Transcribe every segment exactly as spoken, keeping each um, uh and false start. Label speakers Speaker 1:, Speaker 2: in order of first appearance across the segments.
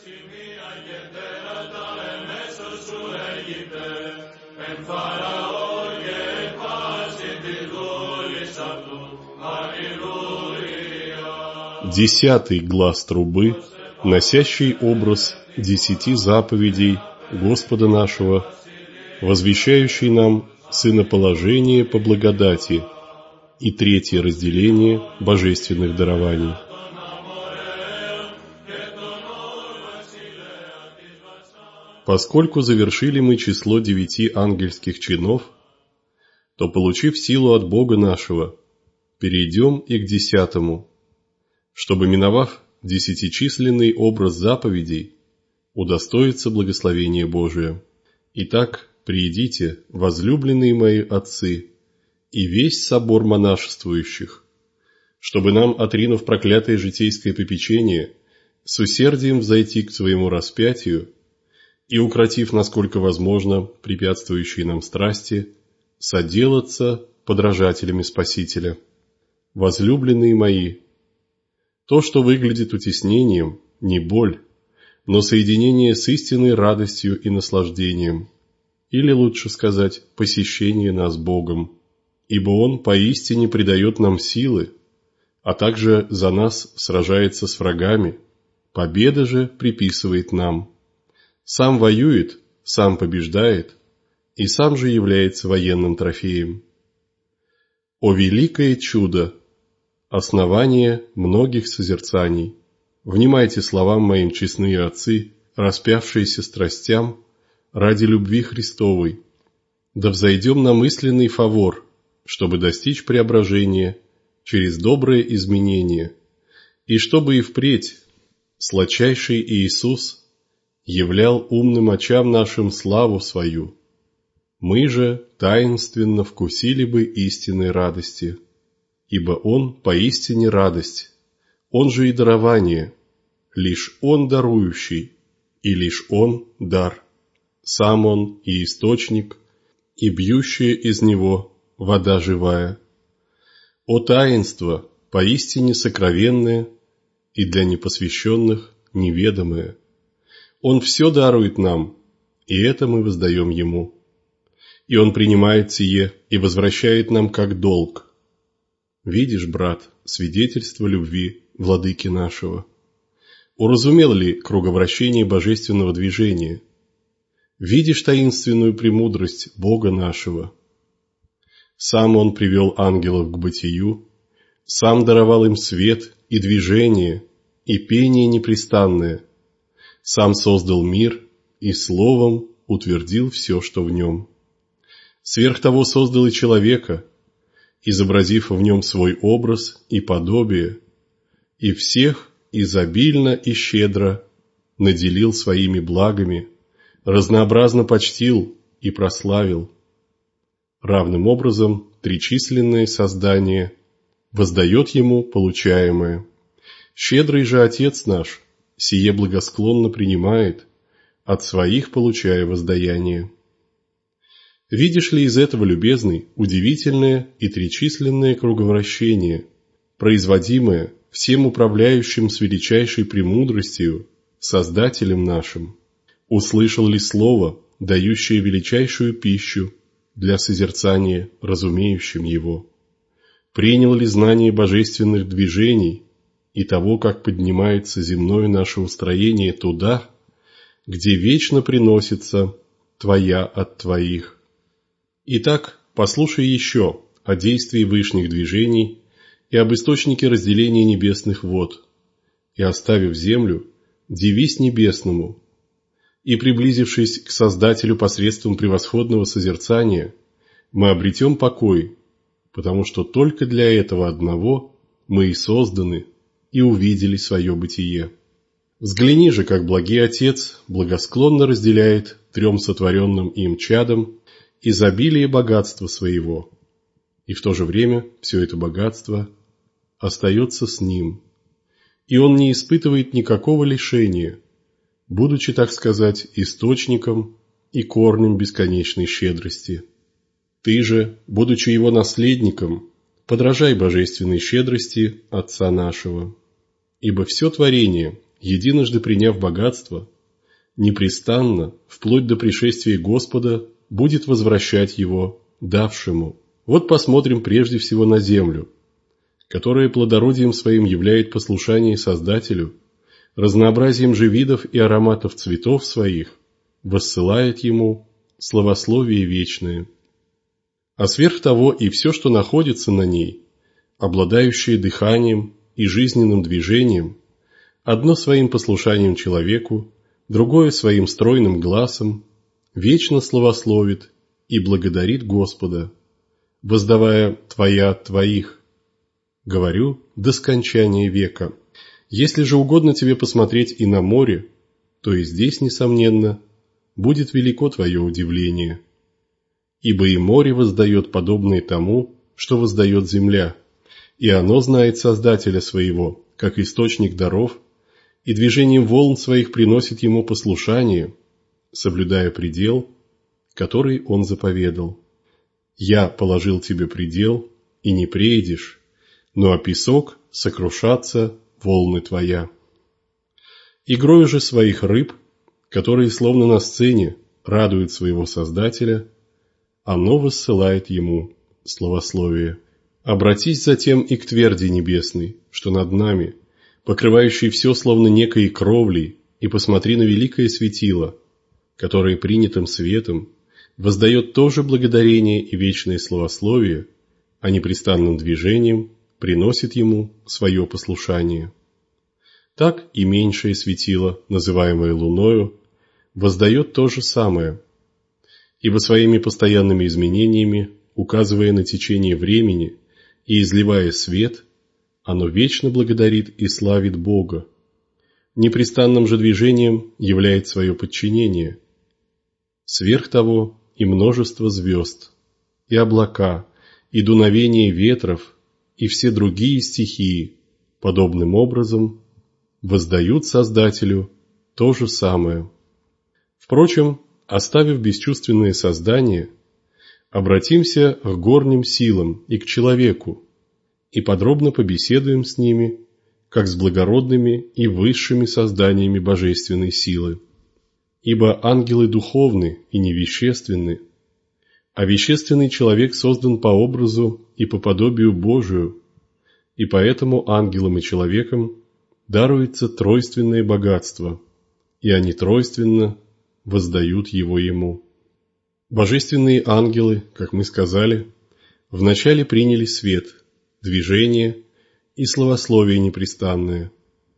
Speaker 1: Десятый глас трубы, носящий образ десяти заповедей Господа нашего, возвещающий нам сыноположение по благодати и третье разделение божественных дарований. Поскольку завершили мы число девяти ангельских чинов, то, получив силу от Бога нашего, перейдем и к десятому, чтобы, миновав десятичисленный образ заповедей, удостоиться благословения Божия. Итак, приидите, возлюбленные мои отцы, и весь собор монашествующих, чтобы нам, отринув проклятое житейское попечение, с усердием взойти к своему распятию и, укротив, насколько возможно, препятствующие нам страсти, соделаться подражателями Спасителя. Возлюбленные мои, то, что выглядит утеснением, не боль, но соединение с истинной радостью и наслаждением, или, лучше сказать, посещение нас Богом, ибо Он поистине придает нам силы, а также за нас сражается с врагами, победа же приписывает нам. Сам воюет, сам побеждает, и сам же является военным трофеем. О великое чудо! Основание многих созерцаний. Внимайте словам моим, честные отцы, распявшиеся страстям ради любви Христовой. Да взойдем на мысленный фавор, чтобы достичь преображения через доброе изменение, и чтобы и впредь сладчайший Иисус являл умным очам нашим славу свою. Мы же таинственно вкусили бы истинной радости. Ибо Он поистине радость, Он же и дарование, лишь Он дарующий, и лишь Он дар. Сам Он и источник, и бьющая из Него вода живая. О таинство, поистине сокровенное и для непосвященных неведомое. Он все дарует нам, и это мы воздаем Ему. И Он принимает сие и возвращает нам как долг. Видишь, брат, свидетельство любви владыки нашего. Уразумел ли круговращение божественного движения? Видишь таинственную премудрость Бога нашего? Сам Он привел ангелов к бытию, Сам даровал им свет и движение, и пение непрестанное, Сам создал мир и словом утвердил все, что в нем. Сверх того создал и человека, изобразив в нем свой образ и подобие, и всех изобильно и щедро наделил своими благами, разнообразно почтил и прославил. Равным образом тричисленное создание воздает ему получаемое. Щедрый же Отец наш сие благосклонно принимает, от своих получая воздаяние. Видишь ли из этого, любезный, удивительное и тричисленное круговращение, производимое всем управляющим с величайшей премудростью, Создателем нашим? Услышал ли слово, дающее величайшую пищу для созерцания разумеющим его? Принял ли знание божественных движений и того, как поднимается земное наше устроение туда, где вечно приносится Твоя от Твоих? Итак, послушай еще о действии вышних движений и об источнике разделения небесных вод, и, оставив землю, дивись небесному, и, приблизившись к Создателю посредством превосходного созерцания, мы обретем покой, потому что только для этого одного мы и созданы, и увидели свое бытие. Взгляни же, как благий Отец благосклонно разделяет трем сотворенным им чадам изобилие богатства своего, и в то же время все это богатство остается с ним, и он не испытывает никакого лишения, будучи, так сказать, источником и корнем бесконечной щедрости. Ты же, будучи его наследником, подражай божественной щедрости Отца нашего. Ибо все творение единожды приняв богатство, непрестанно, вплоть до пришествия Господа, будет возвращать его давшему. Вот посмотрим прежде всего на землю, которая плодородием своим являет послушание Создателю, разнообразием же видов и ароматов цветов своих воссылает ему славословие вечное. А сверх того и все, что находится на ней, обладающее дыханием и жизненным движением, одно своим послушанием человеку, другое своим стройным гласом, вечно славословит и благодарит Господа, воздавая «Твоя от Твоих», говорю, до скончания века. Если же угодно тебе посмотреть и на море, то и здесь, несомненно, будет велико твое удивление. Ибо и море воздает подобное тому, что воздает земля, и оно знает Создателя своего, как источник даров, и движением волн своих приносит ему послушание, соблюдая предел, который он заповедал. «Я положил тебе предел, и не преедешь, но о песок сокрушатся волны твоя». Игрою же своих рыб, которые словно на сцене радуют своего Создателя, оно воссылает ему славословие. Обратись затем и к тверди небесной, что над нами, покрывающей все словно некой кровлей, и посмотри на великое светило, которое принятым светом воздает тоже благодарение и вечное славословие, а непрестанным движением приносит ему свое послушание. Так и меньшее светило, называемое луною, воздает то же самое, ибо своими постоянными изменениями, указывая на течение времени и изливая свет, оно вечно благодарит и славит Бога. Непрестанным же движением являет свое подчинение. Сверх того и множество звезд, и облака, и дуновение ветров, и все другие стихии, подобным образом, воздают Создателю то же самое. Впрочем, оставив бесчувственные создания, обратимся к горним силам и к человеку, и подробно побеседуем с ними, как с благородными и высшими созданиями божественной силы. Ибо ангелы духовны и невещественны, а вещественный человек создан по образу и по подобию Божию, и поэтому ангелам и человекам даруется тройственное богатство, и они тройственно воздают его ему. Божественные ангелы, как мы сказали, вначале приняли свет, движение и славословие непрестанное,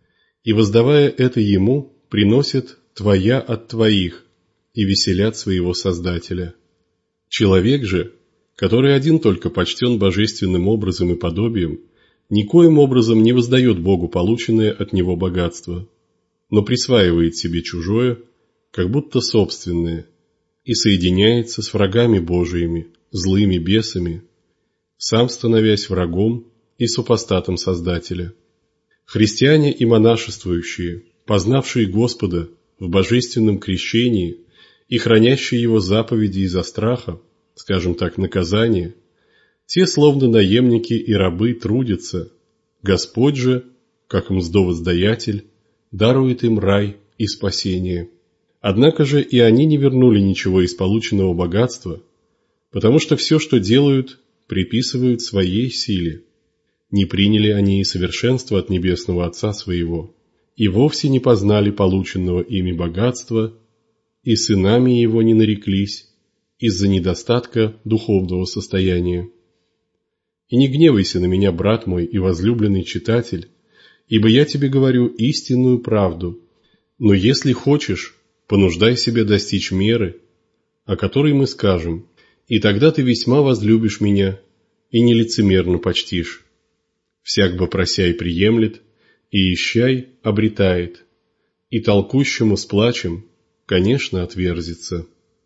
Speaker 1: и, воздавая это ему, приносят «Твоя от Твоих» и веселят своего Создателя. Человек же, который один только почтен божественным образом и подобием, никоим образом не воздает Богу полученное от него богатство, но присваивает себе чужое, как будто собственное, и соединяется с врагами Божиими, злыми бесами, сам становясь врагом и супостатом Создателя. Христиане и монашествующие, познавшие Господа в божественном крещении и хранящие Его заповеди из-за страха, скажем так, наказания, те, словно наемники и рабы, трудятся. Господь же, как мздовоздаятель, дарует им рай и спасение. Однако же и они не вернули ничего из полученного богатства, потому что все, что делают, приписывают своей силе. Не приняли они и совершенства от Небесного Отца своего, и вовсе не познали полученного ими богатства, и сынами его не нареклись из-за недостатка духовного состояния. И не гневайся на меня, брат мой и возлюбленный читатель, ибо я тебе говорю истинную правду, но если хочешь, понуждай себя достичь меры, о которой мы скажем, и тогда ты весьма возлюбишь меня и нелицемерно почтишь. Всяк вопросяй приемлет, и ищай обретает, и толкущему с плачем, конечно, отверзится.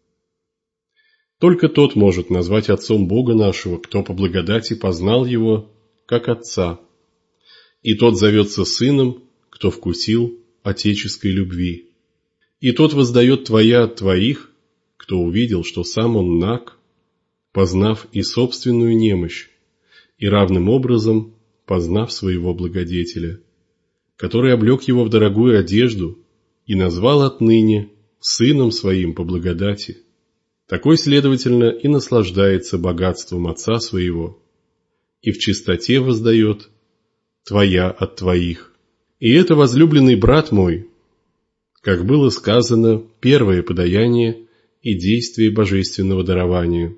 Speaker 1: Только тот может назвать отцом Бога нашего, кто по благодати познал Его, как Отца, и тот зовется сыном, кто вкусил отеческой любви. И тот воздает Твоя от Твоих, кто увидел, что сам он наг, познав и собственную немощь, и равным образом познав своего благодетеля. который облег его в дорогую одежду и назвал отныне сыном своим по благодати. Такой, следовательно, и наслаждается богатством отца своего, и в чистоте воздает «Твоя от твоих». И это, возлюбленный брат мой, как было сказано, первое подаяние и действие божественного дарования.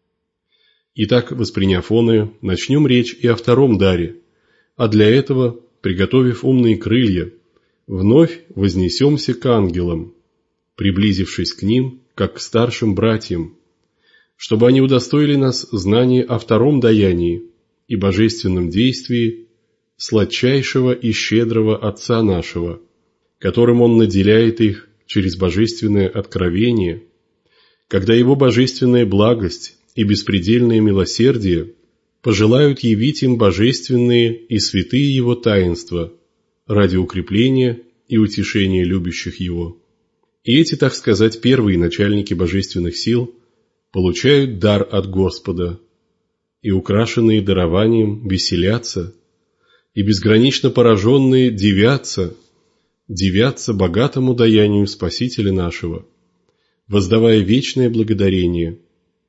Speaker 1: Итак, восприняв оное, начнем речь и о втором даре, а для этого, приготовив умные крылья, вновь вознесемся к ангелам, приблизившись к ним, как к старшим братьям, чтобы они удостоили нас знания о втором даянии и божественном действии сладчайшего и щедрого Отца нашего, которым Он наделяет их через божественное откровение, когда Его божественная благость и беспредельное милосердие пожелают явить им божественные и святые Его таинства ради укрепления и утешения любящих Его. И эти, так сказать, первые начальники божественных сил получают дар от Господа, и украшенные дарованием веселятся, и безгранично пораженные дивятся, дивятся богатому даянию Спасителя нашего, воздавая вечное благодарение.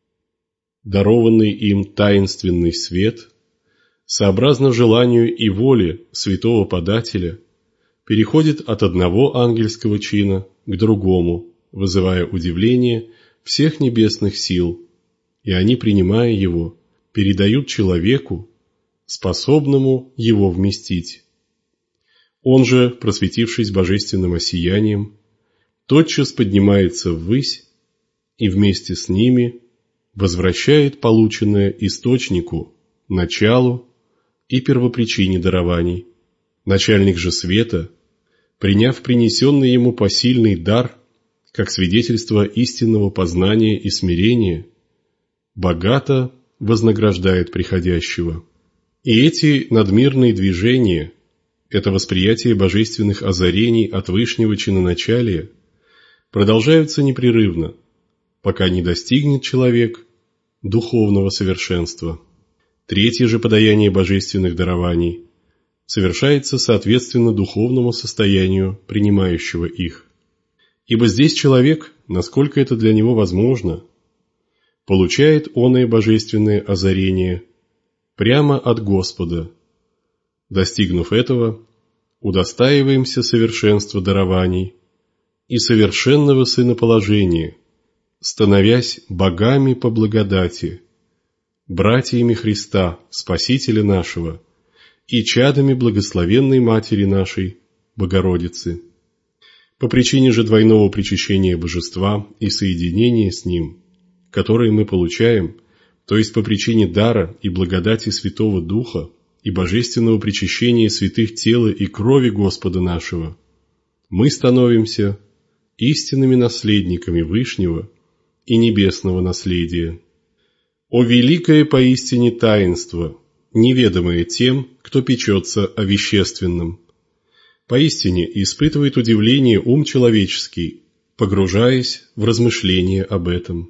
Speaker 1: Дарованный им таинственный свет, сообразно желанию и воле святого подателя, переходит от одного ангельского чина к другому, вызывая удивление всех небесных сил, и они, принимая его, передают человеку, способному его вместить. Он же, просветившись божественным осиянием, тотчас поднимается ввысь и вместе с ними возвращает полученное источнику, началу и первопричине дарований. Начальник же света, приняв принесенный ему посильный дар, как свидетельство истинного познания и смирения, богато вознаграждает приходящего. И эти надмирные движения, это восприятие божественных озарений от вышнего чиноначалия, продолжаются непрерывно, пока не достигнет человек духовного совершенства. Третье же подаяние божественных дарований совершается соответственно духовному состоянию принимающего их. Ибо здесь человек, насколько это для него возможно, получает оное божественное озарение прямо от Господа. Достигнув этого, удостаиваемся совершенства дарований и совершенного сыноположения, становясь богами по благодати, братьями Христа, Спасителя нашего, и чадами благословенной Матери нашей, Богородицы. По причине же двойного причащения Божества и соединения с Ним, которое мы получаем, то есть по причине дара и благодати Святого Духа и божественного причащения святых тела и крови Господа нашего, мы становимся истинными наследниками Вышнего и небесного наследия. О великое поистине таинство, неведомое тем, кто печется о вещественном! Поистине испытывает удивление ум человеческий, погружаясь в размышления об этом.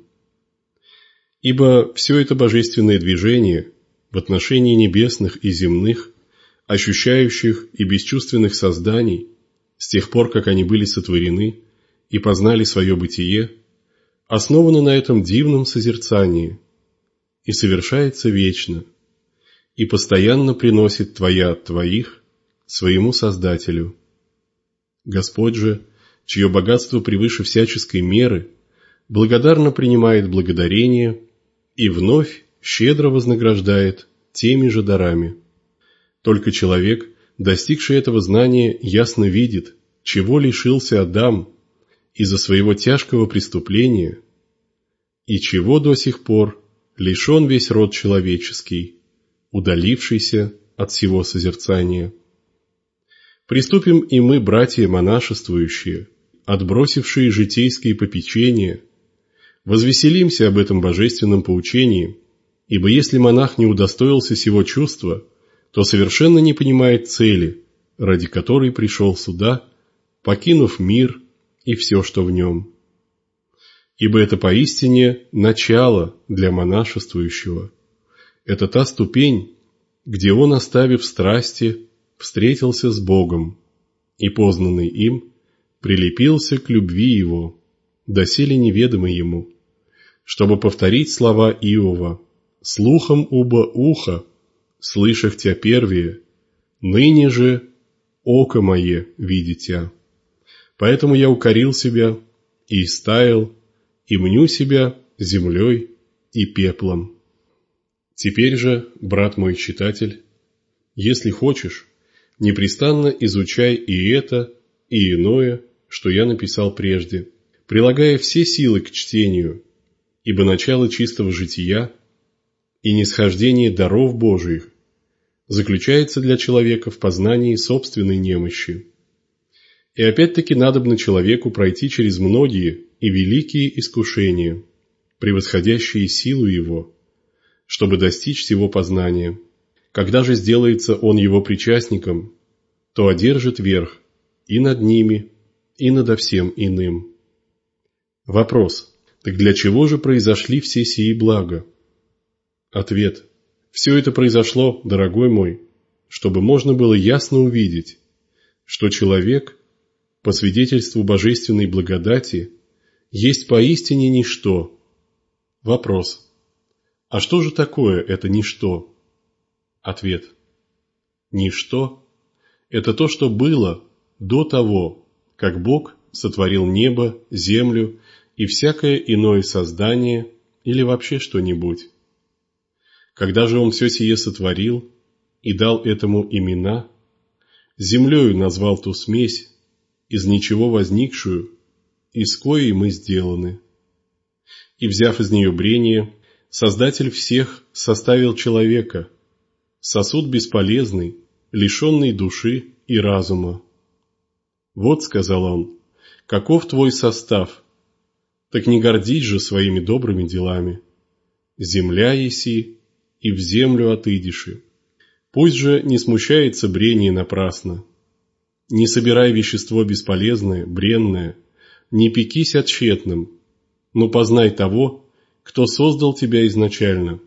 Speaker 1: Ибо все это божественное движение в отношении небесных и земных, ощущающих и бесчувственных созданий, с тех пор, как они были сотворены и познали свое бытие, основано на этом дивном созерцании и совершается вечно, и постоянно приносит Твоя от Твоих своему Создателю. Господь же, чье богатство превыше всяческой меры, благодарно принимает благодарение и вновь щедро вознаграждает теми же дарами. Только человек, достигший этого знания, ясно видит, чего лишился Адам из-за своего тяжкого преступления и чего до сих пор лишен весь род человеческий, удалившийся от всего созерцания. Приступим и мы, братья монашествующие, отбросившие житейские попечения, возвеселимся об этом божественном поучении, ибо если монах не удостоился сего чувства, то совершенно не понимает цели, ради которой пришел сюда, покинув мир и все, что в нем. Ибо это поистине начало для монашествующего. Это та ступень, где он, оставив страсти, встретился с Богом, и познанный им прилепился к любви его, доселе неведомой ему, чтобы повторить слова Иова: «Слухом оба уха, слышах тя первее, ныне же око мое видит тя. Поэтому я укорил себя и истаял, и мню себя землей и пеплом». Теперь же, брат мой читатель, если хочешь, непрестанно изучай и это, и иное, что я написал прежде, прилагая все силы к чтению, ибо начало чистого жития и нисхождение даров Божиих заключается для человека в познании собственной немощи. И опять-таки надобно человеку пройти через многие и великие искушения, превосходящие силу его, чтобы достичь сего познания. Когда же сделается он его причастником, то одержит верх и над ними, и надо всем иным. Вопрос: так для чего же произошли все сии блага? Ответ: все это произошло, дорогой мой, чтобы можно было ясно увидеть, что человек, по свидетельству божественной благодати, есть поистине ничто. Вопрос: а что же такое это ничто? Ответ: ничто – это то, что было до того, как Бог сотворил небо, землю и всякое иное создание или вообще что-нибудь. Когда же Он все сие сотворил и дал этому имена, землею назвал ту смесь, из ничего возникшую, из коей мы сделаны. И, взяв из нее брение, Создатель всех составил человека, сосуд бесполезный, лишенный души и разума. Вот, сказал он, каков твой состав, так не гордись же своими добрыми делами. Земля еси, и в землю отыдиши. Пусть же не смущается брение напрасно. Не собирай вещество бесполезное, бренное, не пекись о тщетном, но познай того, кто создал тебя изначально.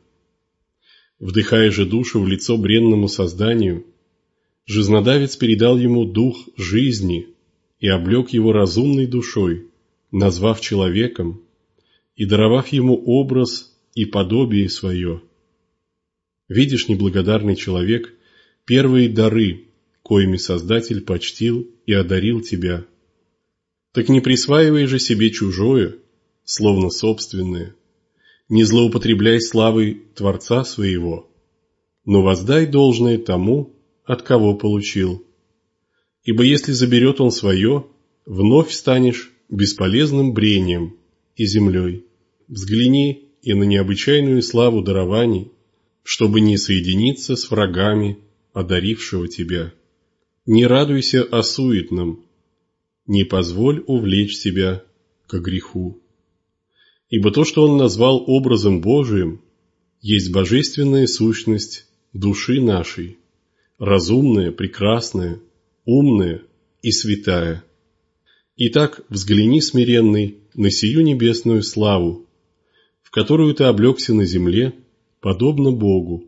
Speaker 1: Вдыхая же душу в лицо бренному созданию, жизнодавец передал ему дух жизни и облек его разумной душой, назвав человеком и даровав ему образ и подобие свое. Видишь, неблагодарный человек, первые дары, коими Создатель почтил и одарил тебя. Так не присваивай же себе чужое, словно собственное. Не злоупотребляй славой Творца своего, но воздай должное тому, от кого получил. Ибо если заберет он свое, вновь станешь бесполезным брением и землей. Взгляни и на необычайную славу дарований, чтобы не соединиться с врагами одарившего тебя. Не радуйся о суетном, не позволь увлечь себя ко греху. Ибо то, что он назвал образом Божиим, есть божественная сущность души нашей, разумная, прекрасная, умная и святая. Итак, взгляни, смиренный, на сию небесную славу, в которую ты облегся на земле, подобно Богу.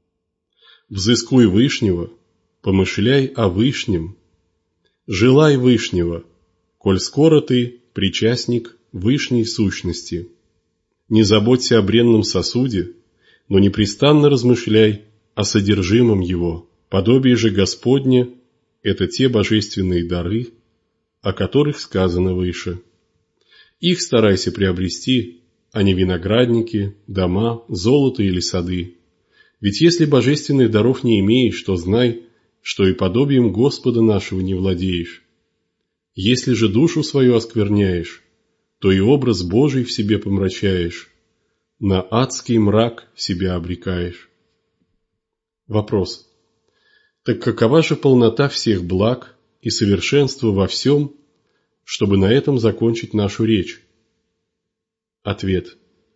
Speaker 1: Взыскуй Вышнего, помышляй о Вышнем, желай Вышнего, коль скоро ты причастник Вышней сущности. Не заботься о бренном сосуде, но непрестанно размышляй о содержимом его. Подобие же Господне – это те божественные дары, о которых сказано выше. Их старайся приобрести, а не виноградники, дома, золото или сады. Ведь если божественных даров не имеешь, то знай, что и подобием Господа нашего не владеешь. Если же душу свою оскверняешь, то и образ Божий в себе помрачаешь, на адский мрак себя обрекаешь. Вопрос. Так какова же полнота всех благ и совершенства во всем, чтобы на этом закончить нашу речь? Ответ.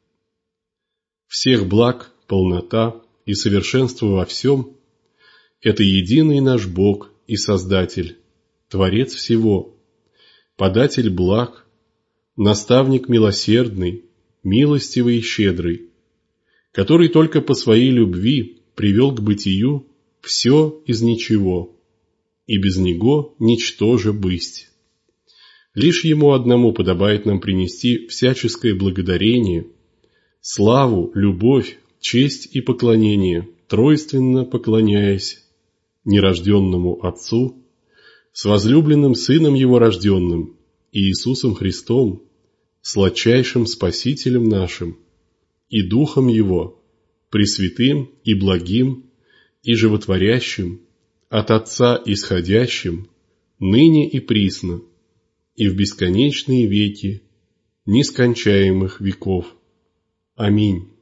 Speaker 1: Всех благ, полнота и совершенство во всем – это единый наш Бог и Создатель, Творец всего, податель благ, наставник милосердный, милостивый и щедрый, который только по своей любви привел к бытию все из ничего. и без Него ничтоже бысть. Лишь Ему одному подобает нам принести всяческое благодарение, славу, любовь, честь и поклонение, тройственно поклоняясь нерожденному Отцу, с возлюбленным Сыном Его рожденным, Иисусом Христом, сладчайшим Спасителем нашим, и Духом Его, пресвятым и благим, и животворящим, от Отца исходящим, ныне и присно, и в бесконечные веки нескончаемых веков. Аминь.